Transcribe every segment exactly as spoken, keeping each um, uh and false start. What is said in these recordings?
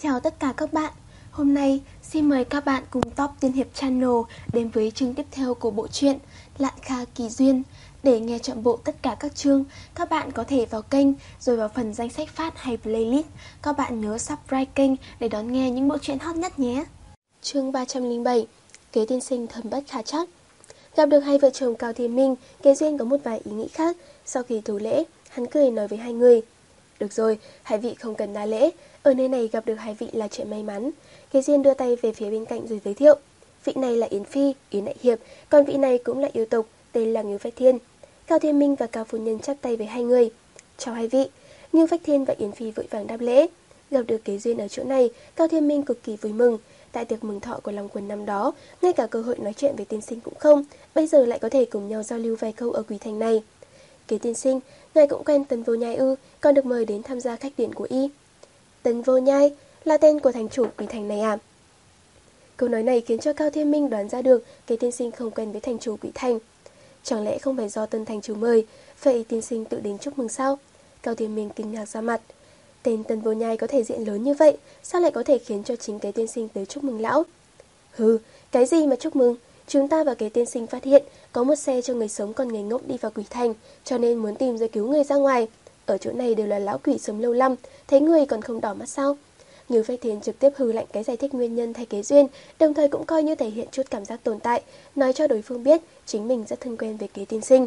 Chào tất cả các bạn. Hôm nay xin mời các bạn cùng Top Tiên Hiệp Channel đến với chương tiếp theo của bộ truyện Lạn Kha Kỳ Duyên. Để nghe trọn bộ tất cả các chương, các bạn có thể vào kênh rồi vào phần danh sách phát hay playlist. Các bạn nhớ subscribe kênh để đón nghe những bộ truyện hot nhất nhé. Chương ba trăm lẻ bảy. Kế tiên sinh thầm bất khả trắc. Gặp được hai vợ chồng Cao Thiên Minh, Kế Duyên có một vài ý nghĩ khác. Sau khi thủ lễ, hắn cười nói với hai người: "Được rồi, hai vị không cần đa lễ. Ở nơi này gặp được hai vị là chuyện may mắn." Kế Duyên đưa tay về phía bên cạnh rồi giới thiệu: "Vị này là Yến Phi, Yến Đại Hiệp, còn vị này cũng là yêu tộc, tên là Ngưu Phách Thiên." Cao Thiên Minh và Cao Phu Nhân chắp tay với hai người: "Chào hai vị." Ngưu Phách Thiên và Yến Phi vội vàng đáp lễ. Gặp được Kế Duyên ở chỗ này, Cao Thiên Minh cực kỳ vui mừng. Tại tiệc mừng thọ của Long Quần năm đó, ngay cả cơ hội nói chuyện với tiên sinh cũng không, bây giờ lại có thể cùng nhau giao lưu vài câu ở Quỷ Thành này. "Kế tiên sinh, ngài cũng quen Tần Vô Nhai ư? Còn được mời đến tham gia khách điển của y." "Tần Vô Nhai là tên của thành chủ Quỷ Thành này à?" Câu nói này khiến cho Cao Thiên Minh đoán ra được Kế tiên sinh không quen với thành chủ Quỷ Thành. Chẳng lẽ không phải do Tân thành chủ mời, vậy tiên sinh tự đến chúc mừng sao? Cao Thiên Minh kinh ngạc ra mặt. Tên Tần Vô Nhai có thể diện lớn như vậy, sao lại có thể khiến cho chính Kế tiên sinh tới chúc mừng lão? "Hừ, cái gì mà chúc mừng? Chúng ta và Kế tiên sinh phát hiện có một xe cho người sống còn người ngốc đi vào Quỷ Thành, cho nên muốn tìm rồi cứu người ra ngoài. Ở chỗ này đều là lão quỷ sống lâu năm, thấy người còn không đỏ mắt sao?" Ngưu Phách Thiên trực tiếp hừ lạnh cái giải thích nguyên nhân thay Kế Duyên, đồng thời cũng coi như thể hiện chút cảm giác tồn tại, nói cho đối phương biết chính mình rất thân quen với Kế tiên sinh.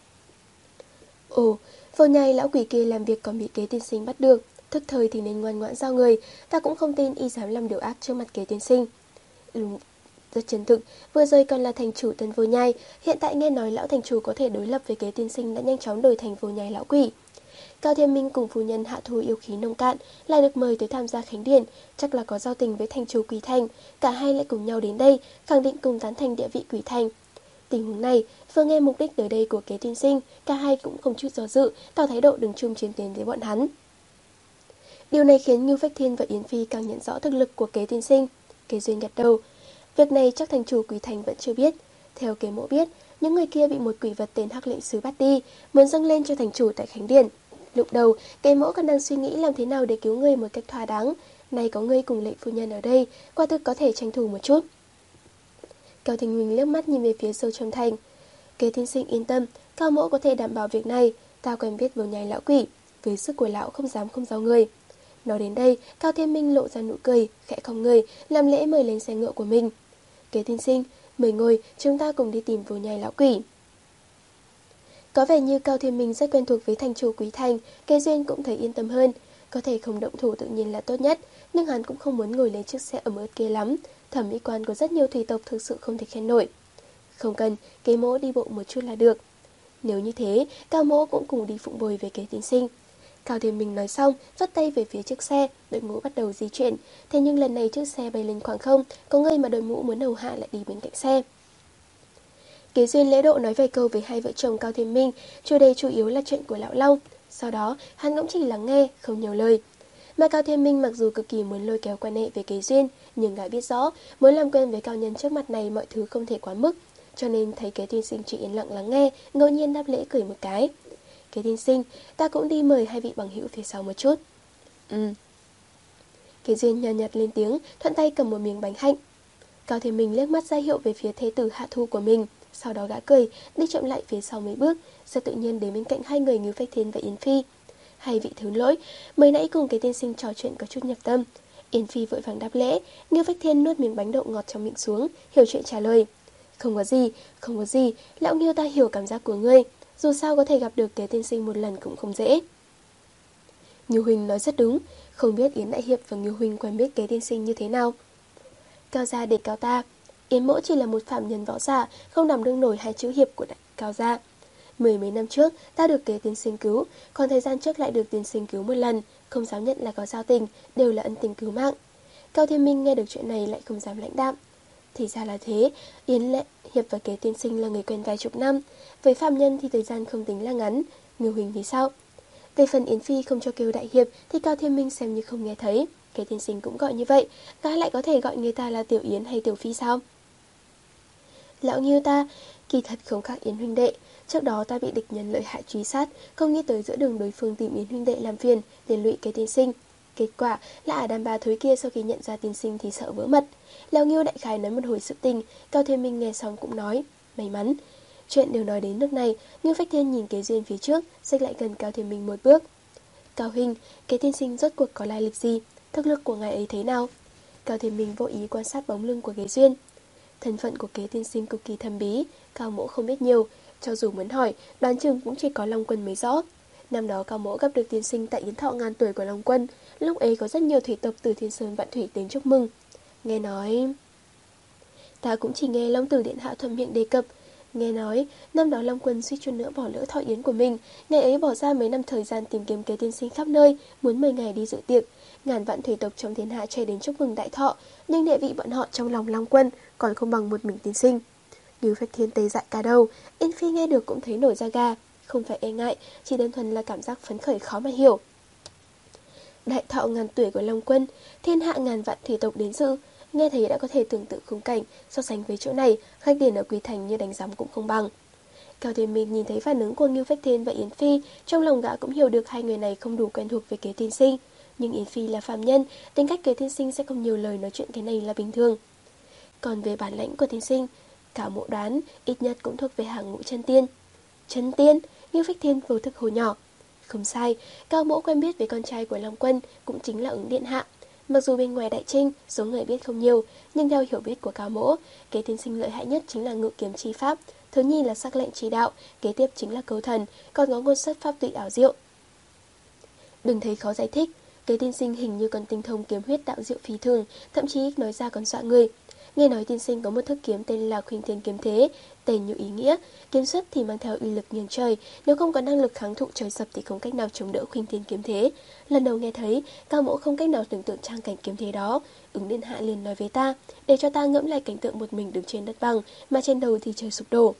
"Ồ, Vô Nhai lão quỷ kia làm việc còn bị Kế tiên sinh bắt được, thức thời thì nên ngoan ngoãn giao người, ta cũng không tin y dám làm điều ác trước mặt Kế tiên sinh." Ừ, rất chân thực, vừa rồi còn là thành chủ Tần Vô Nhai, hiện tại nghe nói lão thành chủ có thể đối lập với Kế tiên sinh đã nhanh chóng đổi thành Vô Nhai lão quỷ. Cao Thiên Minh cùng phu nhân Hạ Thu yêu khí nông cạn, lại được mời tới tham gia khánh điển, chắc là có giao tình với thành chủ Quỷ Thành, cả hai lại cùng nhau đến đây, khẳng định cùng tán thành địa vị Quỷ Thành. Tình huống này, vừa nghe mục đích tới đây của Kế tiên sinh, cả hai cũng không chút do dự, tỏ thái độ đứng chung chiến tuyến với bọn hắn. Điều này khiến Ngưu Phách Thiên và Yến Phi càng nhận rõ thực lực của Kế tiên sinh. Kế Duyên gật đầu. Việc này chắc thành chủ Quỷ Thành vẫn chưa biết. Theo Kế Mộ biết, những người kia bị một quỷ vật tên Hắc Lệnh Sứ bắt đi, muốn dâng lên cho thành chủ tại khánh điển. Lúc đầu, Kế Mộ còn đang suy nghĩ làm thế nào để cứu người một cách thỏa đáng. Nay có người cùng Lệnh phu nhân ở đây, quả thực có thể tranh thủ một chút. Cao Thành Huỳnh liếc mắt nhìn về phía Sâu Trầm Thành. "Kế tiên sinh yên tâm, Cao Mộ có thể đảm bảo việc này. Ta quen biết Vô Nhai lão quỷ, với sức của lão không dám không giao người." Nói đến đây, Cao Thiên Minh lộ ra nụ cười, khẽ không người, làm lễ mời lên xe ngựa của mình. "Kế tiên sinh, mời ngồi, chúng ta cùng đi tìm Vô Nhai lão quỷ." Có vẻ như Cao Thiên Minh rất quen thuộc với thành chủ Quý Thành, Kế Duyên cũng thấy yên tâm hơn. Có thể không động thủ tự nhiên là tốt nhất, nhưng hắn cũng không muốn ngồi lên chiếc xe ẩm ướt kia lắm. Thẩm mỹ quan có rất nhiều thủy tộc thực sự không thể khen nổi. "Không cần, Kế Mỗ đi bộ một chút là được." Nếu như thế, Cao Mỗ cũng cùng đi phụng bồi với Kế tiên sinh. Cao Thiên Minh nói xong, vất tay về phía chiếc xe, đội mũ bắt đầu di chuyển. Thế nhưng lần này chiếc xe bay lên khoảng không, có người mà đội mũ muốn hầu hạ lại đi bên cạnh xe. Kế Duyên lễ độ nói vài câu với hai vợ chồng Cao Thiên Minh, chủ đề chủ yếu là chuyện của Lão Long. Sau đó, hắn cũng chỉ lắng nghe, không nhiều lời. Mà Cao Thiên Minh mặc dù cực kỳ muốn lôi kéo quan hệ với Kế Duyên, nhưng gã biết rõ, muốn làm quen với cao nhân trước mặt này mọi thứ không thể quá mức. Cho nên thấy Kế tiên sinh chỉ yên lặng lắng nghe, ngẫu nhiên đáp lễ cười một cái. "Kế tiên sinh, ta cũng đi mời hai vị bằng hữu phía sau một chút." "Ừ." Kế Duyên nhàn nhạt lên tiếng, thuận tay cầm một miếng bánh hạnh. Cao Thiên Minh liếc mắt ra hiệu về phía thế tử Hạ Thu của mình, sau đó gã cười, đi chậm lại phía sau mấy bước, rất tự nhiên đến bên cạnh hai người Ngưu Phách Thiên và Yến Phi. "Hai vị thứ lỗi, mới nãy cùng Kế tiên sinh trò chuyện có chút nhập tâm." Yến Phi vội vàng đáp lễ, Ngưu Phách Thiên nuốt miếng bánh đậu ngọt trong miệng xuống, hiểu chuyện trả lời: "Không có gì, không có gì, lão Ngưu ta hiểu cảm giác của ngươi. Dù sao có thể gặp được Kế tiên sinh một lần cũng không dễ." Ngưu huynh nói rất đúng, không biết Yến Đại Hiệp và Ngưu huynh quen biết Kế tiên sinh như thế nào. "Cao gia để cao ta, Yến mỗ chỉ là một phạm nhân võ giả, không đảm đương nổi hai chữ hiệp của đại Cao gia. Mười mấy năm trước ta được Kế tiên sinh cứu, còn thời gian trước lại được tiên sinh cứu một lần, không dám nhận là có giao tình, đều là ân tình cứu mạng." Cao Thiên Minh nghe được chuyện này lại không dám lãnh đạm. Thì ra là thế, Yến Lệ Hiệp và Kế tiên sinh là người quen vài chục năm, với phạm nhân thì thời gian không tính là ngắn. Ngưu huynh thì sao? Về phần Yến Phi không cho kêu đại hiệp thì Cao Thiên Minh xem như không nghe thấy. Kế tiên sinh cũng gọi như vậy, gã lại có thể gọi người ta là Tiểu Yến hay Tiểu Phi sao? "Lão Ngưu ta, kỳ thật không khác Yến huynh đệ. Trước đó ta bị địch nhân lợi hại truy sát, không nghĩ tới giữa đường đối phương tìm Yến huynh đệ làm phiền, liền lụy Kế tiên sinh. Kết quả là đàn bà thối kia sau khi nhận ra tiên sinh thì sợ vỡ mật. Lão Ngưu đại khái nói một hồi sự tình, Cao Thiên Minh nghe xong cũng nói, may mắn. Chuyện đều nói đến nước này, Ngưu Phách Thiên nhìn Kế Duyên phía trước, xích lại gần Cao Thiên Minh một bước. Cao huynh, Kế tiên sinh rốt cuộc có lai lịch gì? Thực lực của ngài ấy thế nào? Cao Thiên Minh vô ý quan sát bóng lưng của Kế Duyên. Thân phận của Kế tiên sinh cực kỳ thâm bí, Cao Mỗ không biết nhiều, cho dù muốn hỏi, đoán chừng cũng chỉ có Long Quân mới rõ. Năm đó Cao Mỗ gặp được tiên sinh tại yến thọ ngàn tuổi của Long Quân, lúc ấy có rất nhiều thủy tộc từ Thiên Sơn Vạn Thủy đến chúc mừng. Nghe nói... Ta cũng chỉ nghe Long Tử Điện Hạ thuận miệng đề cập. Nghe nói, năm đó Long Quân suýt chút nữa bỏ lỡ thọ yến của mình, ngày ấy bỏ ra mấy năm thời gian tìm kiếm Kế tiên sinh khắp nơi, muốn mời ngài đi dự tiệc. Ngàn vạn thủy tộc trong thiên hạ chạy đến chúc mừng đại thọ, nhưng địa vị bọn họ trong lòng Long Quân còn không bằng một mình tiên sinh. Ngưu Phách Thiên tê dại cả đầu, Yên Phi nghe được cũng thấy nổi da gà, không phải e ngại, chỉ đơn thuần là cảm giác phấn khởi khó mà hiểu. Đại thọ ngàn tuổi của Long Quân, thiên hạ ngàn vạn thủy tộc đến dự, nghe thấy đã có thể tưởng tượng khung cảnh, so sánh với chỗ này, khách điển ở Quý Thành như đánh giám cũng không bằng. Cao Thiên Minh nhìn thấy phản ứng của Ngưu Phách Thiên và Yến Phi, trong lòng gã cũng hiểu được hai người này không đủ quen thuộc với Kế tiên sinh. Nhưng Yến Phi là phàm nhân, tính cách Kế tiên sinh sẽ không nhiều lời nói chuyện cái này là bình thường. Còn về bản lãnh của tiên sinh, Cao Mộ đoán ít nhất cũng thuộc về hàng ngũ chân tiên. Chân tiên? Ngưu Phách Thiên vô thức hồ nhỏ. Không sai, Cao Mộ quen biết với con trai của Long Quân, cũng chính là Ứng Điện Hạ. Mặc dù bên ngoài đại trinh, số người biết không nhiều, nhưng theo hiểu biết của Cao Mỗ, Kế tiên sinh lợi hại nhất chính là ngự kiếm chi pháp, thứ nhì là sắc lệnh chi đạo, kế tiếp chính là cấu thần, còn có ngôn xuất pháp tụy ảo diệu. Đừng thấy khó giải thích, Kế tiên sinh hình như còn tinh thông kiếm huyết đạo diệu phi thường, thậm chí nói ra còn dọa người. Nghe nói tiên sinh có một thức kiếm tên là Khuynh Thiên Kiếm Thế, tên như ý nghĩa, kiếm xuất thì mang theo uy lực nghiêng trời, nếu không có năng lực kháng thụ trời sập thì không cách nào chống đỡ Khuynh Thiên Kiếm Thế. Lần đầu nghe thấy, Cao Mỗ không cách nào tưởng tượng trang cảnh kiếm thế đó, Ứng Điện Hạ liền nói với ta, để cho ta ngẫm lại cảnh tượng một mình đứng trên đất bằng, mà trên đầu thì trời sụp đổ.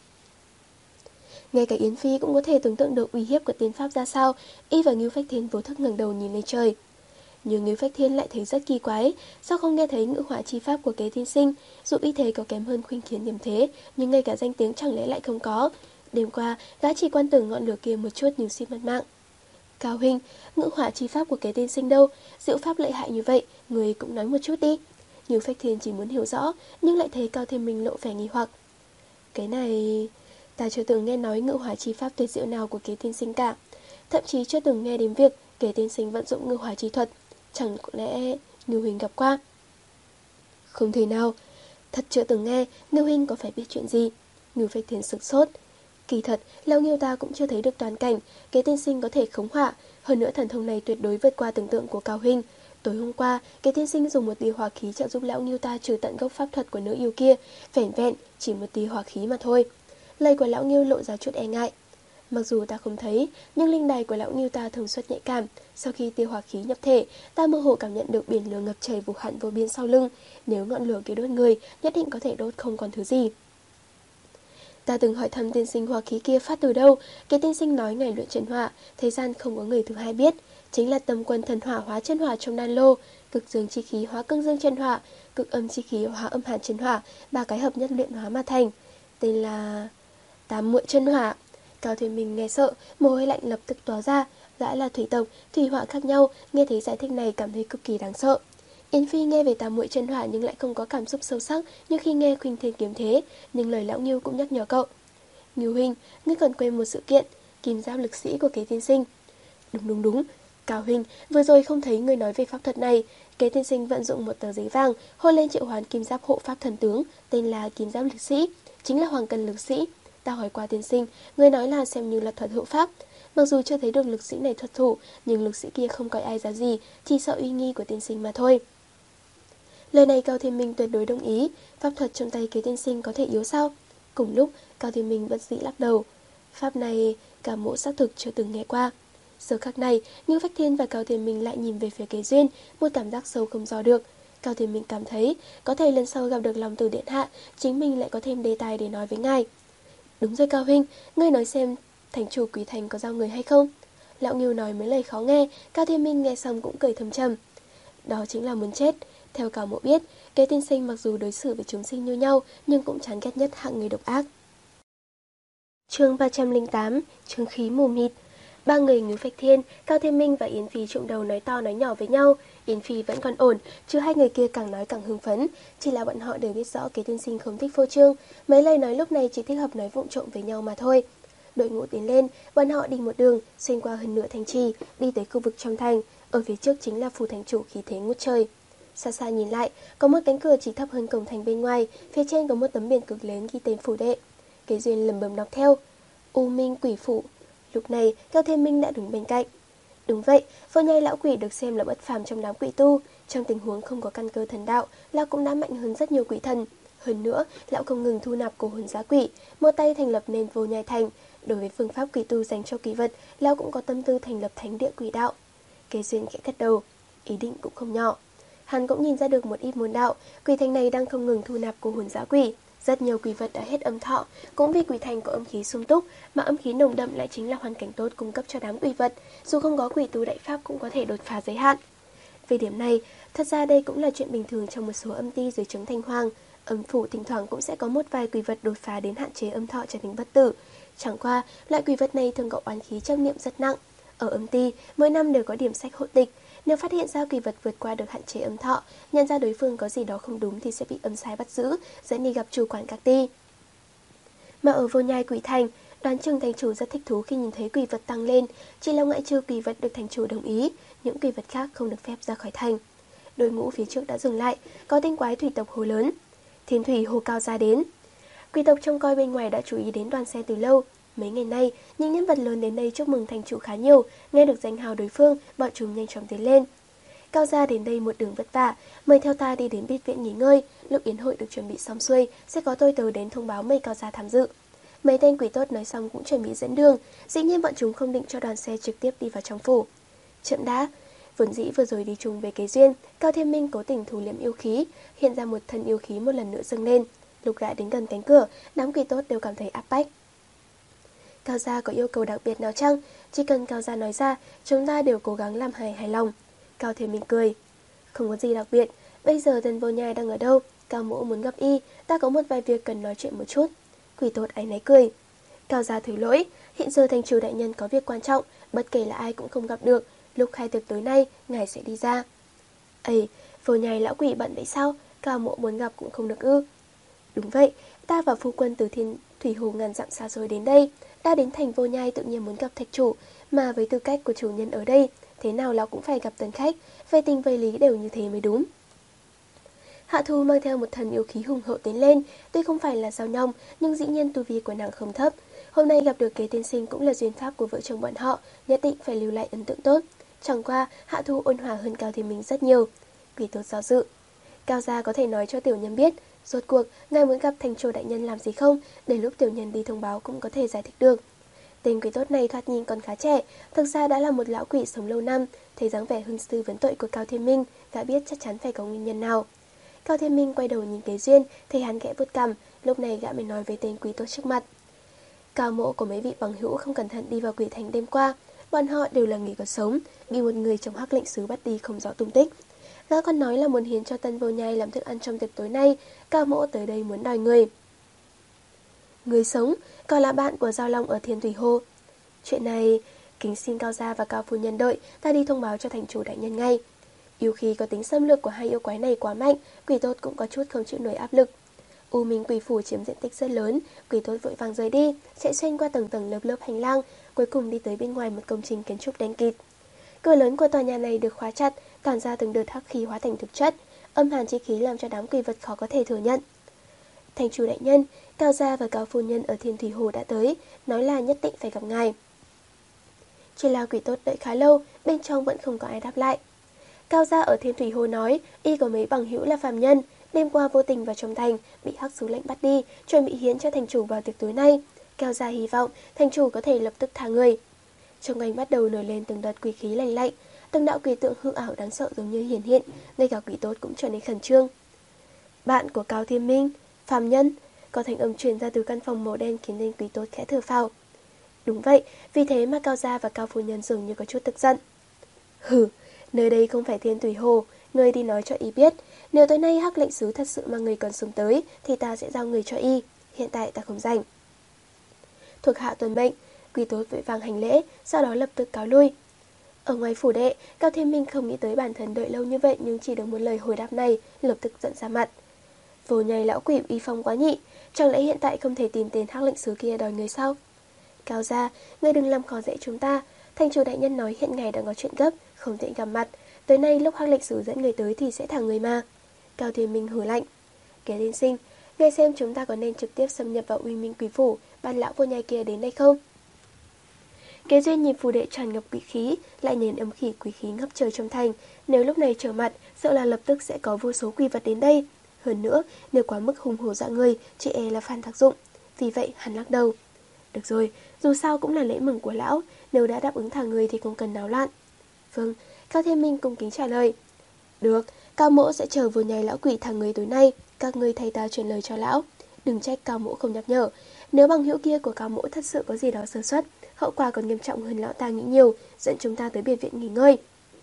Ngay cả Yến Phi cũng có thể tưởng tượng được uy hiếp của tiên pháp ra sao, y và Ngưu Phách Thiên vô thức ngẩng đầu nhìn lên trời. Nhưng Ngưu Phách Thiên lại thấy rất kỳ quái, sao không nghe thấy ngữ hỏa chi pháp của Kế tiên sinh, dù y thế có kém hơn Khuynh Thiên Kiếm Thế, nhưng ngay cả danh tiếng chẳng lẽ lại không có. Đêm qua, gã chỉ quan tưởng ngọn lửa kia một chút nhưng xin mất mạng. Cao huynh, ngữ hỏa chi pháp của Kế tiên sinh đâu, diệu pháp lợi hại như vậy, người cũng nói một chút đi. Ngưu Phách Thiên chỉ muốn hiểu rõ, nhưng lại thấy Cao Thiên Minh lộ vẻ nghi hoặc. Cái này... ta chưa từng nghe nói ngữ hỏa chi pháp tuyệt diệu nào của Kế tiên sinh cả, thậm chí chưa từng nghe đến việc Kế tiên sinh vận dụng ngữ hỏa chi thuật. Chẳng lẽ Ngưu huynh gặp qua? Không thể nào, thật chưa từng nghe, Ngưu huynh có phải biết chuyện gì? Ngưu Phách Thiên sửng sốt. Kỳ thật, lão Ngưu ta cũng chưa thấy được toàn cảnh, Kế tiên sinh có thể khống hỏa, hơn nữa thần thông này tuyệt đối vượt qua tưởng tượng của Cao huynh. Tối hôm qua, Kế tiên sinh dùng một tia hỏa khí trợ giúp lão Ngưu ta trừ tận gốc pháp thuật của nữ yêu kia, vẻn vẹn chỉ một tia hỏa khí mà thôi. Lời của lão Ngưu lộ ra chút e ngại. Mặc dù ta không thấy, nhưng linh đài của lão Ngưu ta thông suất nhạy cảm. Sau khi tiêu hỏa khí nhập thể, ta mơ hồ cảm nhận được biển lửa ngập trời vô hạn vô biên sau lưng. Nếu ngọn lửa kia đốt người, nhất định có thể đốt không còn thứ gì. Ta từng hỏi thăm tiên sinh hỏa khí kia phát từ đâu. Cái tiên sinh nói ngày luyện chân hỏa, thời gian không có người thứ hai biết. Chính là tâm quân thần hỏa hóa chân hỏa trong đan lô, cực dương chi khí hóa cương dương chân hỏa, cực âm chi khí hóa âm hàn chân hỏa, ba cái hợp nhất luyện hóa mà thành. Tên là Tam Muội Chân Hỏa. Cao Thiên Minh nghe sợ, mồ hôi lạnh lập tức tỏa ra. Gã là thủy tộc, thủy hỏa khác nhau, nghe thấy giải thích này cảm thấy cực kỳ đáng sợ. Yến Phi nghe về Tam Muội Chân Hỏa nhưng lại không có cảm xúc sâu sắc như khi nghe Khuynh Thiên Kiếm Thế, nhưng lời lão Ngưu cũng nhắc nhở cậu. Ngưu huynh, ngươi còn quên một sự kiện, kim giáp lực sĩ của Kế tiên sinh. Đúng đúng đúng, Cao huynh, vừa rồi không thấy ngươi nói về pháp thuật này. Kế tiên sinh vận dụng một tờ giấy vàng, hôn lên triệu hoán kim giáp hộ pháp thần tướng, tên là kim giáp lực sĩ, chính là hoàng cân lực sĩ. Ta hỏi qua tiên sinh, người nói là xem như là thuật hộ pháp. Mặc dù chưa thấy được lực sĩ này thuật thủ, nhưng lực sĩ kia không coi ai ra gì, chỉ sợ uy nghi của tiên sinh mà thôi. Lời này Cao Thiên Minh tuyệt đối đồng ý, pháp thuật trong tay Kế tiên sinh có thể yếu sao? Cùng lúc, Cao Thiên Minh bất dĩ lắc đầu. Pháp này, cả mộ xác thực chưa từng nghe qua. Giờ khắc này, Ngưu Phách Thiên và Cao Thiên Minh lại nhìn về phía Kế Duyên, một cảm giác sâu không dò được. Cao Thiên Minh cảm thấy, có thể lần sau gặp được Long Tử Điện Hạ, chính mình lại có thêm đề tài để nói với ngài. Đúng rồi Cao huynh, ngươi nói xem thành chủ Quý Thành có giao người hay không? Lão Ngưu nói mấy lời khó nghe, Cao Thiên Minh nghe xong cũng cười thầm trầm. Đó chính là muốn chết. Theo Cao Mộ biết, Kế tiên sinh mặc dù đối xử với chúng sinh như nhau, nhưng cũng chán ghét nhất hạng người độc ác. Chương ba trăm lẻ tám, Chương khí mù mịt. Ba người Ngưu Phách Thiên, Cao Thiên Minh và Yến Phi trụng đầu nói to nói nhỏ với nhau. Yến Phi vẫn còn ổn, chứ hai người kia càng nói càng hưng phấn. Chỉ là bọn họ đều biết rõ Kế Tiên Sinh không thích phô trương, mấy lời nói lúc này chỉ thích hợp nói vụng trộm với nhau mà thôi. Đội ngũ tiến lên, bọn họ đi một đường, xuyên qua hơn nửa thành trì, đi tới khu vực trong thành. Ở phía trước chính là phủ thành chủ khí thế ngút trời. Xa xa nhìn lại, có một cánh cửa chỉ thấp hơn cổng thành bên ngoài, phía trên có một tấm biển cực lớn ghi tên phủ đệ. Kế Duyên lẩm bẩm đọc theo: U Minh Quỷ Phủ. Lúc này, Cao Thiên Minh đã đứng bên cạnh. Đúng vậy, Vô Nhai lão quỷ được xem là bất phàm trong đám quỷ tu. Trong tình huống không có căn cơ thần đạo, lão cũng đã mạnh hơn rất nhiều quỷ thần. Hơn nữa, lão không ngừng thu nạp cổ hồn giá quỷ, một tay thành lập nên Vô Nhai thành. Đối với phương pháp quỷ tu dành cho quỷ vật, lão cũng có tâm tư thành lập thánh địa quỷ đạo. Kế Duyên khẽ gật đầu, ý định cũng không nhỏ. Hắn cũng nhìn ra được một ít môn đạo, quỷ thành này đang không ngừng thu nạp cổ hồn giá quỷ. Rất nhiều quỷ vật đã hết âm thọ, cũng vì quỷ thành có âm khí sung túc, mà âm khí nồng đậm lại chính là hoàn cảnh tốt cung cấp cho đám quỷ vật, dù không có quỷ tu đại pháp cũng có thể đột phá giới hạn. Về điểm này, thật ra đây cũng là chuyện bình thường trong một số âm ty dưới trướng Thanh Hoàng. Âm phủ thỉnh thoảng cũng sẽ có một vài quỷ vật đột phá đến hạn chế âm thọ trở thành bất tử. Chẳng qua, loại quỷ vật này thường có oán khí chấp niệm rất nặng. Ở âm ty, mỗi năm đều có điểm sách hộ tịch. Nếu phát hiện ra quỷ vật vượt qua được hạn chế âm thọ, nhận ra đối phương có gì đó không đúng thì sẽ bị âm sai bắt giữ, dẫn đi gặp chủ quản các ty. Mà ở Vô Nhai Quỷ Thành, đoán chừng thành chủ rất thích thú khi nhìn thấy quỷ vật tăng lên, chỉ lo ngại trừ quỷ vật được thành chủ đồng ý, những quỷ vật khác không được phép ra khỏi thành. Đội ngũ phía trước đã dừng lại, có tinh quái thủy tộc hô lớn: Thiên thủy hô Cao ra đến. Quỷ tộc trông coi bên ngoài đã chú ý đến đoàn xe từ lâu. Mấy ngày nay, những nhân vật lớn đến đây chúc mừng thành chủ khá nhiều, nghe được danh hào đối phương, bọn chúng nhanh chóng tiến lên. Cao gia đến đây một đường vất vả, mời theo ta đi đến biệt viện nghỉ ngơi, lúc yến hội được chuẩn bị xong xuôi, sẽ có tôi tớ đến thông báo mời Cao gia tham dự. Mấy tên quỷ tốt nói xong cũng chuẩn bị dẫn đường, dĩ nhiên bọn chúng không định cho đoàn xe trực tiếp đi vào trong phủ. Chậm đã, vốn dĩ vừa rồi đi chung về Kế Duyên, Cao Thiên Minh cố tình thủ liệm yêu khí, hiện ra một thân yêu khí một lần nữa dâng lên. Lúc gã đến gần cánh cửa, đám quỷ tốt đều cảm thấy áp bách. Cao gia có yêu cầu đặc biệt nào chăng? Chỉ cần Cao gia nói ra, chúng ta đều cố gắng làm hài hài lòng. Cao Thiên Minh cười: Không có gì đặc biệt, bây giờ tên Vô Nhai đang ở đâu? Cao mỗ muốn gặp y, ta có một vài việc cần nói chuyện một chút. Quỷ tốt áy náy cười: Cao gia thứ lỗi, hiện giờ thành chủ đại nhân có việc quan trọng, bất kể là ai cũng không gặp được, lúc khai thực tối nay, ngài sẽ đi ra. Ây, Vô Nhai lão quỷ bận vậy sao? Cao mỗ muốn gặp cũng không được ư? Đúng vậy, ta và phu quân từ Thiên Thủy Hồ ngàn dặm xa xôi đến đây, đã đến thành Vô Nhai tự nhiên muốn gặp thạch chủ, mà với tư cách của chủ nhân ở đây, thế nào lão cũng phải gặp tân khách, về tình về lý đều như thế mới đúng. Hạ Thu mang theo một thần yêu khí hùng hậu tiến lên, tuy không phải là giao nhong, nhưng dĩ nhiên tu vi của nàng không thấp. Hôm nay gặp được Kế Tiên Sinh cũng là duyên pháp của vợ chồng bọn họ, nhất định phải lưu lại ấn tượng tốt. Chẳng qua, Hạ Thu ôn hòa hơn Cao Thiên Minh rất nhiều. Quỷ tốt do dự: Cao gia có thể nói cho tiểu nhân biết, rốt cuộc ngài muốn gặp thành chủ đại nhân làm gì không, để lúc tiểu nhân đi thông báo cũng có thể giải thích được. Tên quỷ tốt này thoạt nhìn còn khá trẻ, thực ra đã là một lão quỷ sống lâu năm, thấy dáng vẻ hưng sư vấn tội của Cao Thiên Minh, đã biết chắc chắn phải có nguyên nhân nào. Cao Thiên Minh quay đầu nhìn Kế Duyên, thấy hắn khẽ vuốt cằm, lúc này gã mới nói với tên quỷ tốt trước mặt: Cao mộ của mấy vị bằng hữu không cẩn thận đi vào quỷ thành đêm qua, bọn họ đều là người có sống, bị một người trong hắc lệnh sứ bắt đi không rõ tung tích. Gã còn nói là muốn hiến cho tân Vô Nhai làm thức ăn trong tiệc tối nay, Cao mộ tới đây muốn đòi người. Người sống, còn là bạn của Giao Long ở Thiên Thủy Hồ. Chuyện này, kính xin Cao gia và Cao phu nhân đợi, ta đi thông báo cho thành chủ đại nhân ngay. Yêu khí có tính xâm lược của hai yêu quái này quá mạnh, quỷ tốt cũng có chút không chịu nổi áp lực. U Minh Quỷ Phủ chiếm diện tích rất lớn, quỷ tốt vội vàng rời đi, chạy xuyên qua tầng tầng lớp lớp hành lang, cuối cùng đi tới bên ngoài một công trình kiến trúc đen kịt. Cửa lớn của tòa nhà này được khóa chặt, tản ra từng đợt hắc khí hóa thành thực chất, âm hàn chi khí làm cho đám quỷ vật khó có thể thừa nhận. Thành chủ đại nhân, Cao gia và Cao phu nhân ở Thiên Thủy Hồ đã tới, nói là nhất định phải gặp ngài. Chỉ là quỷ tốt đợi khá lâu, bên trong vẫn không có ai đáp lại. Cao gia ở Thiên Thủy Hồ nói, y có mấy bằng hữu là phàm nhân, đêm qua vô tình vào trong thành, bị hắc sứ lệnh bắt đi, chuẩn bị hiến cho thành chủ vào tiệc tối nay. Cao gia hy vọng thành chủ có thể lập tức tha người. Trong anh bắt đầu nổi lên từng đợt quỷ khí lạnh lạnh, từng đạo quỷ tượng hư ảo đáng sợ giống như hiển hiện, ngay cả quỷ tốt cũng trở nên khẩn trương. Bạn của Cao Thiên Minh, phàm nhân, có thanh âm truyền ra từ căn phòng màu đen khiến nên quỷ tốt khẽ thở phào. Đúng vậy, vì thế mà Cao gia và Cao phu nhân dường như có chút tức giận. Hừ, nơi đây không phải Thiên Thủy Hồ, ngươi đi nói cho y biết, nếu tối nay hắc lệnh sứ thật sự mang người còn sống tới, thì ta sẽ giao người cho y, hiện tại ta không rảnh. Thuộc hạ tuân mệnh, Quỷ tốt vội vàng hành lễ, sau đó lập tức cáo lui. Ở ngoài phủ đệ, Cao Thiên Minh không nghĩ tới bản thân đợi lâu như vậy nhưng chỉ được một lời hồi đáp này, lập tức giận ra mặt. Vô nhai lão quỷ uy phong quá nhị, chẳng lẽ hiện tại không thể tìm tên hắc lệnh sứ kia đòi người sao? Cao gia, ngươi đừng làm khó dễ chúng ta. Thành chủ đại nhân nói hiện ngày đang có chuyện gấp, không tiện gặp mặt. Tới nay lúc hắc lệnh sứ dẫn người tới thì sẽ thả người mà. Cao Thiên Minh hừ lạnh. Kẻ tiên sinh, nghe xem chúng ta có nên trực tiếp xâm nhập vào uy minh quỷ phủ, ban lão vô nhai kia đến đây không? Kế duyên nhìn phù đệ tràn ngập quỷ khí, lại nhìn âm khí quỷ khí ngập trời trong thành. Nếu lúc này trở mặt, sợ là lập tức sẽ có vô số quỷ vật đến đây. Hơn nữa, nếu quá mức hùng hổ dọa người, chỉ e là phản tác dụng. Vì vậy, hắn lắc đầu. Được rồi, dù sao cũng là lễ mừng của lão, nếu đã đáp ứng thả người thì không cần náo loạn. Vâng, Cao Thiên Minh cung kính trả lời. Được, Cao mỗ sẽ chờ vừa nhảy lão quỷ thả người tối nay, các ngươi thay ta truyền lời cho lão. Đừng trách Cao mỗ không nhắc nhở, nếu bằng hữu kia của Cao mỗ thật sự có gì đó sơ suất, hậu quả còn nghiêm trọng hơn lão ta nghĩ nhiều, dẫn chúng ta tới biệt viện nghỉ ngơi.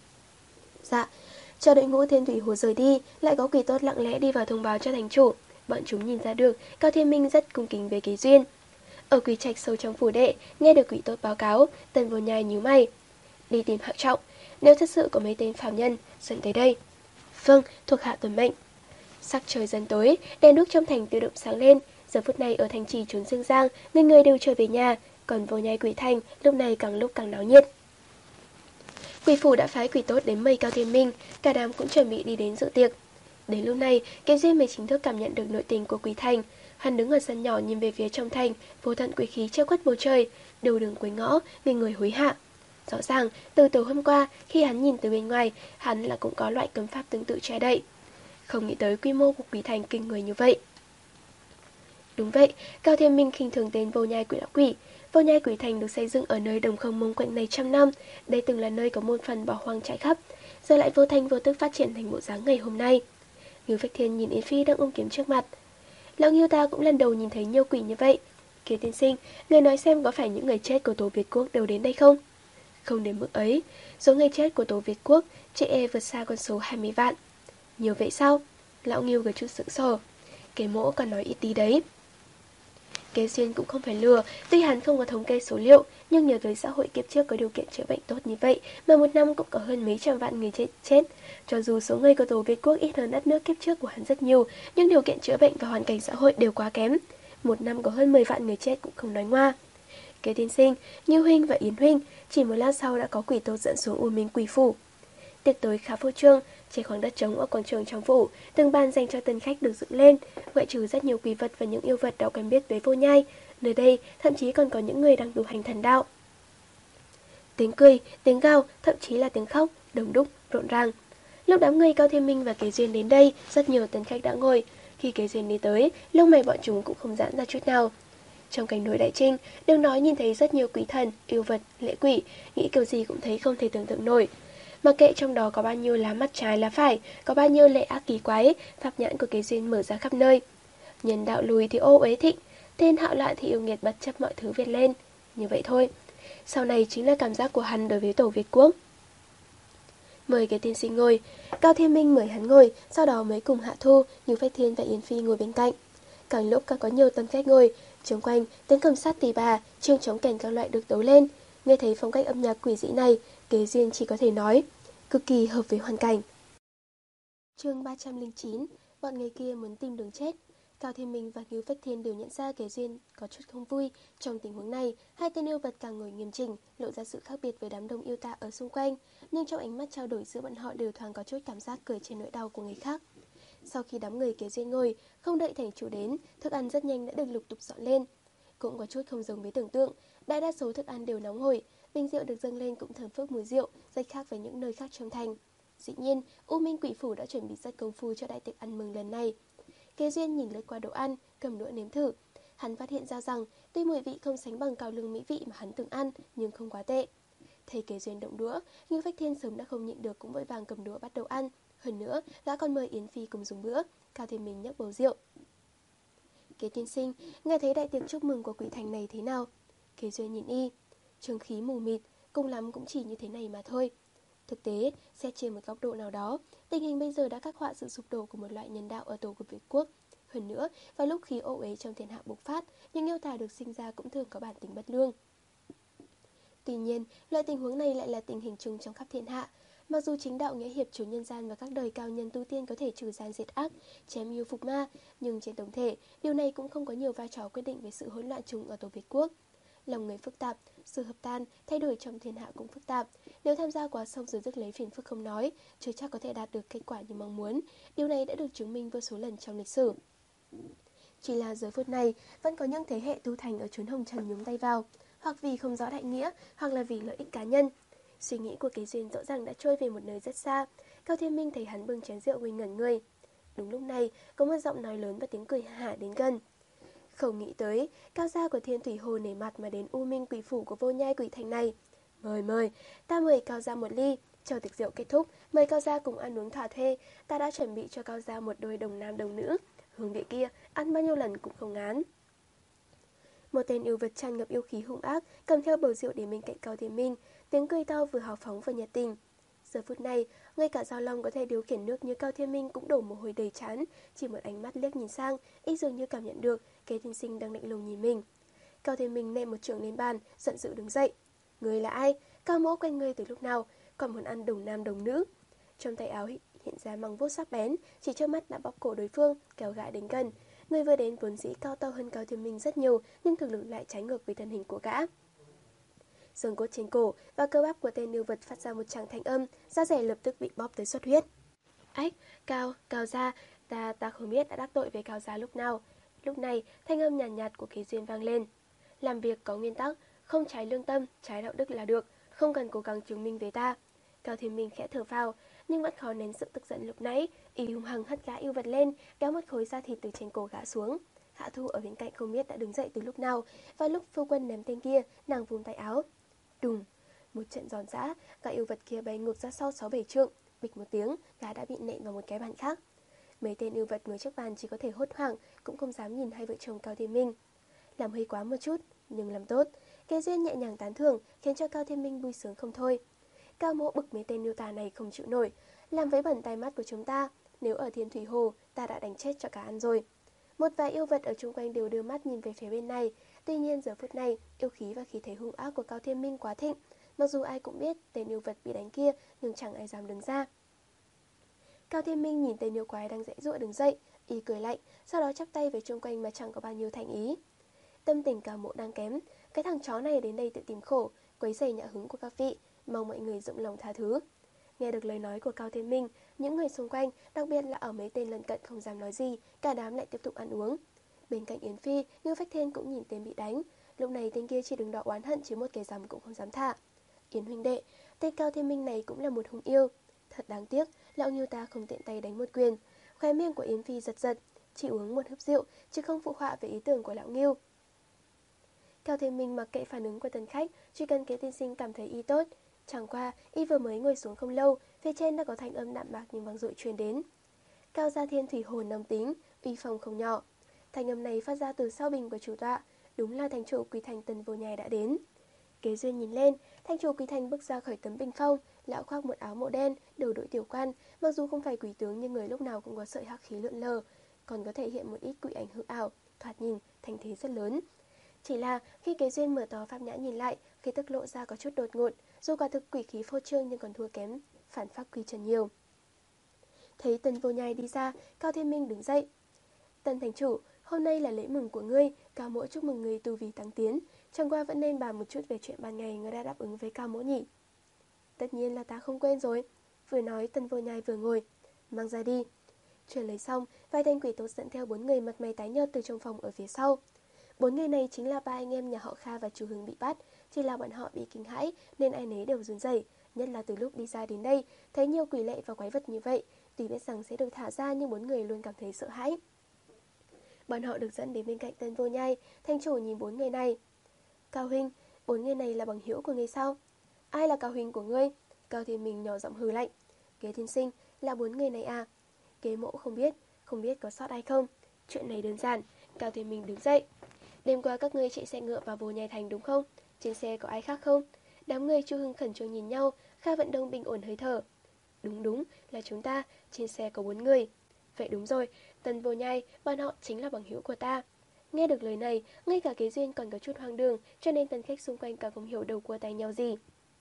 Dạ, chờ đội ngũ Thiên Thủy Hồ rời đi, lại có quỷ tốt lặng lẽ đi vào thông báo cho thành chủ. Bọn chúng nhìn ra được, Cao Thiên Minh rất cung kính về Kế duyên. Ở quỷ trạch sâu trong phủ đệ, nghe được quỷ tốt báo cáo, Tần Vô Nhai nhíu mày. Đi tìm Hạo Trọng, nếu thật sự có mấy tên phàm nhân, dẫn tới đây. Vâng, thuộc hạ tuân mệnh. Sắc trời dần tối, đèn đuốc trong thành tự động sáng lên. Giờ phút này ở thành trì trốn Dương Giang, người người đều trở về nhà, còn Vô Nhai quỷ thành lúc này càng lúc càng náo nhiệt. Quỷ phủ đã phái quỷ tốt đến mây Cao Thiên Minh, cả đám cũng chuẩn bị đi đến dự tiệc. Đến lúc này, Kế duyên mới chính thức cảm nhận được nội tình của quỷ thành. Hắn đứng ở sân nhỏ nhìn về phía trong thành, vô tận quỷ khí che khuất bầu trời, đầu đường cuối ngõ, người người hối hạ. Rõ ràng, từ tối hôm qua, khi hắn nhìn từ bên ngoài, hắn là cũng có loại cấm pháp tương tự che đậy. Không nghĩ tới quy mô của quỷ thành kinh người như vậy. Đúng vậy, Cao Thiên Minh khinh thường tên Vô Nhai Quỷ Lão Quỷ. Vô Nhai Quỷ Thành được xây dựng ở nơi đồng không mông quạnh này trăm năm, đây từng là nơi có một phần bỏ hoang trải khắp, giờ lại vô thanh vô tức phát triển thành bộ dáng ngày hôm nay. Ngưu Phách Thiên nhìn Yến Phi đang ôm kiếm trước mặt. Lão Ngưu ta cũng lần đầu nhìn thấy nhiều quỷ như vậy. Kế tiên sinh, người nói xem có phải những người chết của Tổ Việt Quốc đều đến đây không? Không đến mức ấy, số người chết của Tổ Việt Quốc chỉ e vượt xa con số hai mươi vạn. Nhiều vậy sao? Lão Ngưu có chút sững sờ. Kế mỗ còn nói ít tí đấy. Kế duyên cũng không phải lừa, tuy hắn không có thống kê số liệu, nhưng nhờ tới xã hội kiếp trước có điều kiện chữa bệnh tốt như vậy, mà một năm cũng có hơn mấy trăm vạn người chết chết. Cho dù số người của Tổ Việt Quốc ít hơn đất nước kiếp trước của hắn rất nhiều, nhưng điều kiện chữa bệnh và hoàn cảnh xã hội đều quá kém. Một năm có hơn mười vạn người chết cũng không nói ngoa. Kế tiên sinh, Như huynh và Yến huynh, chỉ một lát sau đã có quỷ tốt dẫn xuống U Minh Quỷ phủ. Tiệc tối khá phô trương, trên khoảng đất trống ở quảng trường trong phủ, từng bàn dành cho tân khách được dựng lên, ngoại trừ rất nhiều quỷ vật và những yêu vật đã quen biết với Vô Nhai, nơi đây thậm chí còn có những người đang tu hành thần đạo. Tiếng cười, tiếng gào, thậm chí là tiếng khóc, đông đúc, rộn ràng. Lúc đám người Cao Thiên Minh và Kế Duyên đến đây, rất nhiều tân khách đã ngồi. Khi Kế Duyên đi tới, lông mày bọn chúng cũng không giãn ra chút nào. Trong cảnh núi Đại Trinh, đừng nói nhìn thấy rất nhiều quý thần, yêu vật, lễ quỷ, nghĩ kiểu gì cũng thấy không thể tưởng tượng nổi. Mặc kệ trong đó có bao nhiêu lá mắt trái lá phải, có bao nhiêu lệ ác kỳ quái, pháp nhãn của Kế Duyên mở ra khắp nơi. Nhân đạo lùi thì ô uế thịnh, tên hạo lại thì yêu nghiệt bất chấp mọi thứ Việt lên. Như vậy thôi. Sau này chính là cảm giác của hắn đối với Tổ Việt Quốc. Mời cái tiên sinh ngồi. Cao Thiên Minh mời hắn ngồi, sau đó mới cùng Hạ Thu, Như Phách Thiên và Yến Phi ngồi bên cạnh. Càng lúc càng có nhiều tân khách ngồi, xung quanh tiếng cầm sát tỳ bà, chiêng trống kèn các loại được tấu lên. Nghe thấy phong cách âm nhạc quỷ dị này, Kế Duyên chỉ có thể nói cực kỳ hợp với hoàn cảnh. Chương ba trăm lẻ chín, bọn người kia muốn tìm đường chết. Cao Thiên Minh và Ngưu Phách Thiên đều nhận ra Kế Duyên có chút không vui. Trong tình huống này, hai tên yêu vật càng ngồi nghiêm chỉnh, lộ ra sự khác biệt với đám đông yêu tà ở xung quanh, nhưng trong ánh mắt trao đổi giữa bọn họ đều thoáng có chút cảm giác cười trên nỗi đau của người khác. Sau khi đám người Kế Duyên ngồi, không đợi thành chủ đến, thức ăn rất nhanh đã được lục tục dọn lên. Cũng có chút không giống với tưởng tượng, đại đa số thức ăn đều nóng hổi, bình rượu được dâng lên cũng thơm phức mùi rượu, rất khác với những nơi khác trong thành. Dĩ nhiên, U Minh Quỷ phủ đã chuẩn bị rất công phu cho đại tiệc ăn mừng lần này. Kế Duyên nhìn lướt qua đồ ăn, cầm đũa nếm thử. Hắn phát hiện ra rằng, tuy mùi vị không sánh bằng cào lương mỹ vị mà hắn từng ăn, nhưng không quá tệ. Thấy Kế Duyên động đũa, Ngưu Phách Thiên sớm đã không nhịn được cũng vội vàng cầm đũa bắt đầu ăn. Hơn nữa, gã còn mời Yến Phi cùng dùng bữa. Cao Thiên Minh nhấc bầu rượu. Kế tiên sinh, nghe thấy đại tiệc chúc mừng của quỷ thành này thế nào? Kế Duyên nhìn y, trường khí mù mịt, cùng lắm cũng chỉ như thế này mà thôi. Thực tế, xét trên một góc độ nào đó, tình hình bây giờ đã khắc họa sự sụp đổ của một loại nhân đạo ở Tổ của Việt Quốc. Hơn nữa, vào lúc khí ô uế trong thiên hạ bộc phát, những yêu tà được sinh ra cũng thường có bản tính bất lương. Tuy nhiên, loại tình huống này lại là tình hình chung trong khắp thiên hạ. Mặc dù chính đạo nghĩa hiệp chủ nhân gian và các đời cao nhân tu tiên có thể trừ gian diệt ác, chém yêu phục ma, nhưng trên tổng thể, điều này cũng không có nhiều vai trò quyết định về sự hỗn loạn chung ở Tổ Việt Quốc. Lòng người phức tạp, sự hợp tan, thay đổi trong thiên hạ cũng phức tạp. Nếu tham gia quá sâu rồi rước lấy phiền phức không nói, chưa chắc có thể đạt được kết quả như mong muốn. Điều này đã được chứng minh vô số lần trong lịch sử. Chỉ là giờ phút này, vẫn có những thế hệ tu thành ở chốn hồng trần nhúng tay vào, hoặc vì không rõ đại nghĩa, hoặc là vì lợi ích cá nhân. Suy nghĩ của Kế Duyên rõ ràng đã trôi về một nơi rất xa. Cao Thiên Minh thấy hắn bưng chén rượu ngây ngẩn người. Đúng lúc này, có một giọng nói lớn và tiếng cười hả đến gần. Không nghĩ tới, cao gia của Thiên Thủy Hồ nể mặt mà đến U Minh quỷ phủ của Vô Nhai quỷ thành này. Mời mời, ta mời cao gia một ly. Chờ tiệc rượu kết thúc, mời cao gia cùng ăn uống thỏa thuê. Ta đã chuẩn bị cho cao gia một đôi đồng nam đồng nữ. Hương vị kia, ăn bao nhiêu lần cũng không ngán. Một tên yêu vật tràn ngập yêu khí hung ác, cầm theo bầu rượu đến bên cạnh Cao Thiên Minh, tiếng cười to vừa hào phóng vừa nhiệt tình. Giờ phút này, ngay cả Giao Long có thể điều khiển nước như Cao Thiên Minh cũng đổ mồ hôi đầy trán, chỉ một ánh mắt liếc nhìn sang, y dường như cảm nhận được Kế Tiên Sinh đang lạnh lùng nhìn mình. Cao Thiên Minh ném một chưởng lên bàn, giận dữ đứng dậy. Người là ai? Cao mỗ quen ngươi từ lúc nào? Còn muốn ăn đồng nam đồng nữ? Trong tay áo hiện ra măng vuốt sắc bén, chỉ trước mắt đã bóp cổ đối phương, kéo gã đến gần. Người vừa đến vốn dĩ cao to hơn Cao Thiên Minh rất nhiều, nhưng thực lực lại trái ngược với thân hình của gã. Xương cốt trên cổ và cơ bắp của tên yêu vật phát ra một tràng thanh âm, da rẻ lập tức bị bóp tới xuất huyết. Ách, Cao, Cao gia, ta ta không biết đã đắc tội với Cao gia lúc nào. Lúc này, thanh âm nhàn nhạt, nhạt của Kế Duyên vang lên. Làm việc có nguyên tắc, không trái lương tâm, trái đạo đức là được, không cần cố gắng chứng minh với ta. Cao Thiên Minh khẽ thở phào, nhưng vẫn khó nén sự tức giận lúc nãy, y hung hăng hất gã yêu vật lên, kéo một khối da thịt từ trên cổ gã xuống. Hạ Thu ở bên cạnh không biết đã đứng dậy từ lúc nào, và lúc phu quân ném tên kia, nàng vung tay áo. Đùng, một trận giòn giã, gã yêu vật kia bay ngược ra sau sáu bảy trượng, bịch một tiếng, gã đã bị nện vào một cái bàn khác. Mấy tên yêu vật ngồi trước bàn chỉ có thể hốt hoảng, cũng không dám nhìn hai vợ chồng Cao Thiên Minh. Làm hơi quá một chút, nhưng làm tốt. Kế Duyên nhẹ nhàng tán thưởng, khiến cho Cao Thiên Minh vui sướng không thôi. Cao mỗ bực mấy tên yêu tà này không chịu nổi, làm với bẩn tay mắt của chúng ta, nếu ở Thiên Thủy Hồ, ta đã đánh chết cho cả ăn rồi. Một vài yêu vật ở chung quanh đều đưa mắt nhìn về phía bên này, tuy nhiên giờ phút này, yêu khí và khí thế hung ác của Cao Thiên Minh quá thịnh, mặc dù ai cũng biết tên yêu vật bị đánh kia, nhưng chẳng ai dám đứng ra. Cao Thiên Minh nhìn tên yêu quái đang dãy dụa đứng dậy, y cười lạnh, sau đó chắp tay về chung quanh mà chẳng có bao nhiêu thành ý. Tâm tình Cao mộ đang kém, cái thằng chó này đến đây tự tìm khổ, quấy rầy nhã hứng của các vị, mong mọi người rộng lòng tha thứ. Nghe được lời nói của Cao Thiên Minh, những người xung quanh, đặc biệt là ở mấy tên lân cận không dám nói gì, cả đám lại tiếp tục ăn uống. Bên cạnh Yến Phi, Ngưu Phách Thiên cũng nhìn tên bị đánh, lúc này tên kia chỉ đứng đó oán hận chứ một cái rắm cũng không dám thả. Yến huynh đệ, tên Cao Thiên Minh này cũng là một hung yêu. Thật đáng tiếc, lão Ngưu ta không tiện tay đánh một quyền. Khóe miệng của Yến Phi giật giật, chỉ uống một hớp rượu, chứ không phụ họa về ý tưởng của lão Ngưu. Cao Thiên Minh mặc kệ phản ứng của tân khách, chỉ cần Kế Tiên Sinh cảm thấy y tốt. Chẳng qua, y vừa mới ngồi xuống không lâu, phía trên đã có thanh âm đạm bạc nhưng vang dội truyền đến. Cao gia Thiên Thủy Hồ nóng tính, uy phong không nhỏ. Thanh âm này phát ra từ sau bình của chủ tọa, đúng là thành chủ Quý Thành Tần Vô Nhai đã đến. Kế Duyên nhìn lên, thành chủ Quý Thành bước ra khỏi tấm bình phong, lão khoác một áo màu đen, đầu đội tiểu quan, mặc dù không phải quý tướng nhưng người lúc nào cũng có sợi hắc khí lượn lờ, còn có thể hiện một ít quỷ ảnh hư ảo, thoạt nhìn thành thế rất lớn. Chỉ là khi Kế Duyên mở to pháp nhã nhìn lại, khí tức lộ ra có chút đột ngột, dù quả thực quỷ khí phô trương nhưng còn thua kém phản pháp quy trần nhiều. Thấy Tần Vô Nhai đi ra, Cao Thiên Minh đứng dậy. Tần thành chủ, hôm nay là lễ mừng của ngươi, Cao mỗ chúc mừng ngươi tu vi tăng tiến, chẳng qua vẫn nên bàn một chút về chuyện ban ngày ngươi đã đáp ứng với Cao mỗ nhỉ. Tất nhiên là ta không quên rồi. Vừa nói Tần Vô Nhai vừa ngồi, mang ra đi. Chuyển lấy xong, vài thanh quỷ tốt dẫn theo bốn người mặt mày tái nhợt từ trong phòng ở phía sau. Bốn người này chính là ba anh em nhà họ Kha và chú Hưng bị bắt, chỉ là bọn họ bị kinh hãi nên ai nấy đều run rẩy, nhất là từ lúc đi ra đến đây, thấy nhiều quỷ lệ và quái vật như vậy, tuy biết rằng sẽ được thả ra nhưng bốn người luôn cảm thấy sợ hãi. Bọn họ được dẫn đến bên cạnh Tần Vô Nhai, thành chủ nhìn bốn người này. Cao huynh, bốn người này là bằng hữu của ngươi sao? Ai là Cao huynh của ngươi? Cao Thiên Minh nhỏ giọng hừ lạnh. Kế Thiên Sinh, là bốn người này à? Kế mỗ không biết, không biết có sót ai không? Chuyện này đơn giản. Cao Thiên Minh đứng dậy. Đêm qua các ngươi chạy xe ngựa vào Vô Nhai Thành đúng không? Trên xe có ai khác không? Đám người Chu Hưng khẩn trương nhìn nhau, Kha Vận Đông bình ổn hơi thở. Đúng đúng, là chúng ta, trên xe có bốn người. Vậy đúng rồi, Tần Vô Nhai, bọn họ chính là bằng hữu của ta. Nghe được lời này, ngay cả Kế Duyên còn có chút hoang đường, cho nên tân khách xung quanh cả không hiểu đầu cua tay nhau gì.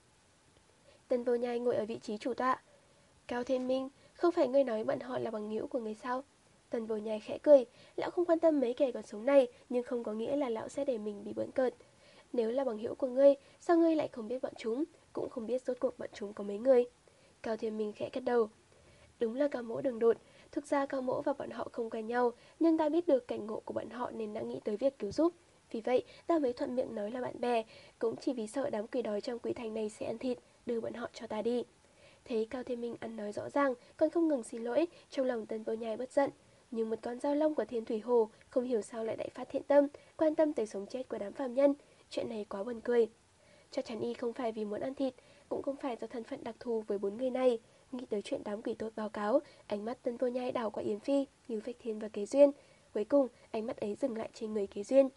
Tần Vô Nhai ngồi ở vị trí chủ tọa. Cao Thiên Minh, không phải ngươi nói bọn họ là bằng hữu của ngươi sao? Tần Vô Nhai khẽ cười, lão không quan tâm mấy kẻ còn sống này, nhưng không có nghĩa là lão sẽ để mình bị bỡn cợt. Nếu là bằng hữu của ngươi, sao ngươi lại không biết bọn chúng, cũng không biết rốt cuộc bọn chúng có mấy người? Cao Thiên Minh khẽ cất đầu. Đúng là Cao Mỗ đường đột, thực ra Cao Mỗ và bọn họ không quen nhau, nhưng ta biết được cảnh ngộ của bọn họ nên đã nghĩ tới việc cứu giúp. Vì vậy, ta mới thuận miệng nói là bạn bè, cũng chỉ vì sợ đám quỷ đói trong quỷ thành này sẽ ăn thịt, đưa bọn họ cho ta đi. Thấy Cao Thiên Minh ăn nói rõ ràng, còn không ngừng xin lỗi, trong lòng Tần Vô Nhai bất giận. Nhưng một con dao long của Thiên Thủy Hồ không hiểu sao lại đại phát thiện tâm, quan tâm tới sống chết của đám phàm nhân. Chuyện này quá buồn cười. Chắc chắn y không phải vì muốn ăn thịt, cũng không phải do thân phận đặc thù với bốn người này. Nghĩ tới chuyện đám quỷ tốt báo cáo, ánh mắt Tần Vô Nhai đảo qua Yến Phi, Lưu Phách Thiên và Kế Duyên. Cuối cùng, ánh mắt ấy dừng lại trên người Kế Duyên.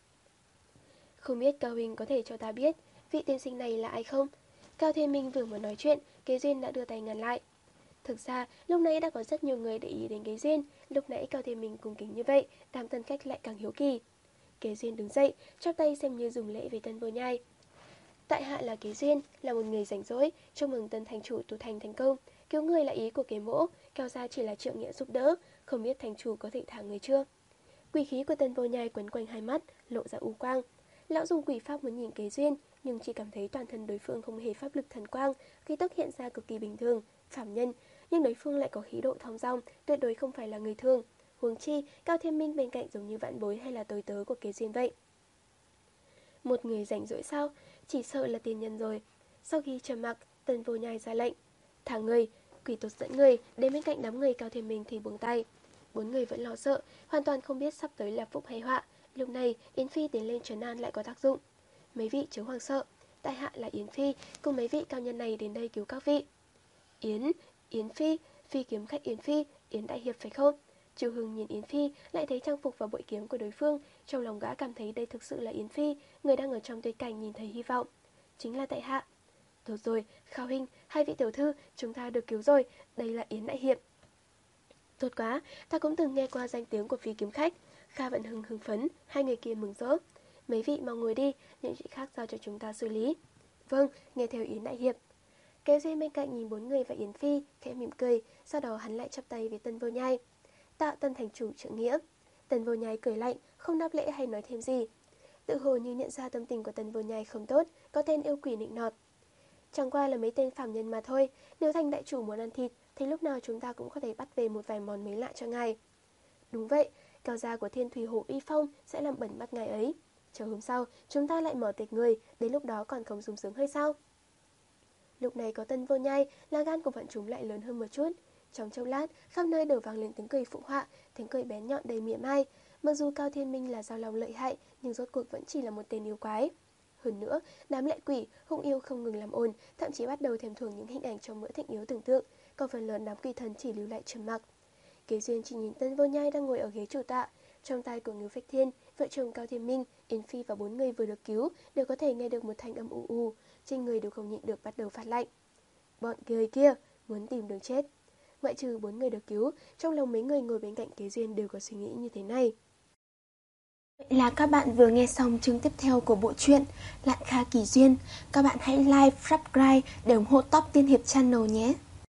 Không biết Cao Huynh có thể cho ta biết vị tiên sinh này là ai không? Cao Thiên Minh vừa mới nói chuyện, Kế Duyên đã đưa tay ngăn lại. Thực ra, lúc nãy đã có rất nhiều người để ý đến Kế Duyên, lúc nãy Cao Thiên Minh cung kính như vậy, đám tân khách lại càng hiếu kỳ. Kế Duyên đứng dậy, chắp tay xem như dùng lễ với Tần Vô Nhai. Tại hạ là Kế Duyên, là một người rảnh rỗi, chúc mừng Tân thành chủ tu thành thành công, cứu người là ý của Kế Mỗ, Cao gia chỉ là trượng nghĩa giúp đỡ, không biết thành chủ có thể thả người chưa? Quỷ khí của Tần Vô Nhai quấn quanh hai mắt, lộ ra u quang. Lão dùng quỷ pháp muốn nhìn Kế Duyên, nhưng chỉ cảm thấy toàn thân đối phương không hề pháp lực thần quang, khí tức hiện ra cực kỳ bình thường, phàm nhân, nhưng đối phương lại có khí độ thong dong, tuyệt đối không phải là người thường. Huống chi, Cao Thiên Minh bên cạnh giống như vạn bối hay là tôi tớ của Kế Duyên vậy. Một người rảnh rỗi sao? Chỉ sợ là tiền nhân rồi. Sau khi trầm mặc, Tần Vô Nhai ra lệnh, thả người. Quỷ tốt dẫn người đến bên cạnh đám người Cao Thiên Minh thì buông tay. Bốn người vẫn lo sợ, hoàn toàn không biết sắp tới là phúc hay họa. Lúc này, Yến Phi tiến lên trấn an lại có tác dụng. Mấy vị chớ hoang sợ, tại hạ là Yến Phi, cùng mấy vị cao nhân này đến đây cứu các vị. Yến, Yến Phi, Phi kiếm khách Yến Phi, Yến đại hiệp phải không? Chu Hưng nhìn Yến Phi, lại thấy trang phục và bội kiếm của đối phương, trong lòng gã cảm thấy đây thực sự là Yến Phi, người đang ở trong tuyệt cảnh nhìn thấy hy vọng. Chính là tại hạ. Tốt rồi, Khao Huynh, hai vị tiểu thư, chúng ta được cứu rồi, đây là Yến đại hiệp. Tốt quá, ta cũng từng nghe qua danh tiếng của Phi kiếm khách. Kha Vận Hưng hưng phấn, hai người kia mừng rỡ. Mấy vị mau ngồi đi, những chuyện khác giao cho chúng ta xử lý. Vâng, nghe theo Yến đại hiệp. Kế Duyên bên cạnh nhìn bốn người và Yến Phi, khẽ mỉm cười, sau đó hắn lại chắp tay với Tần Vô Nhai. Tạ Tân thành chủ trượng nghĩa. Tần Vô Nhai cười lạnh, không đáp lễ hay nói thêm gì. Tự hồ như nhận ra tâm tình của Tần Vô Nhai không tốt, có tên yêu quỷ nịnh nọt. Chẳng qua là mấy tên phàm nhân mà thôi, nếu thành đại chủ muốn ăn thịt, thì lúc nào chúng ta cũng có thể bắt về một vài món mới lạ cho ngài. Đúng vậy, cao gia của Thiên Thủy Hồ Uy Phong sẽ làm bẩn mắt ngài ấy. Chờ hôm sau, chúng ta lại mở tiệc người, đến lúc đó còn không sung sướng hơi sao? Lúc này có Tần Vô Nhai, là gan của bọn chúng lại lớn hơn một chút. Trong chốc lát, khắp nơi đều vang lên tiếng cười phụ họa, tiếng cười bén nhọn đầy mỉa mai. Mặc dù Cao Thiên Minh là dao lòng lợi hại, nhưng rốt cuộc vẫn chỉ là một tên yêu quái. Hơn nữa, đám lệ quỷ, hung yêu không ngừng làm ồn, thậm chí bắt đầu thèm thuồng những hình ảnh trong mỡ thịnh yếu tưởng tượng, còn phần lớn đám quỷ thần chỉ lưu lại trầm mặc. Kế Duyên chỉ nhìn Tần Vô Nhai đang ngồi ở ghế chủ tọa, trong tay của Ngưu Phách Thiên, vợ chồng Cao Thiên Minh, Yến Phi và bốn người vừa được cứu đều có thể nghe được một thanh âm u u, trên người đều không nhịn được bắt đầu phát lạnh. Bọn người kia muốn tìm đường chết. Ngoại trừ bốn người được cứu, trong lòng mấy người ngồi bên cạnh Kế Duyên đều có suy nghĩ như thế này. Vậy là các bạn vừa nghe xong chương tiếp theo của bộ truyện Lạn Kha Kỳ Duyên. Các bạn hãy like, subscribe để ủng hộ Top Tiên Hiệp Channel nhé.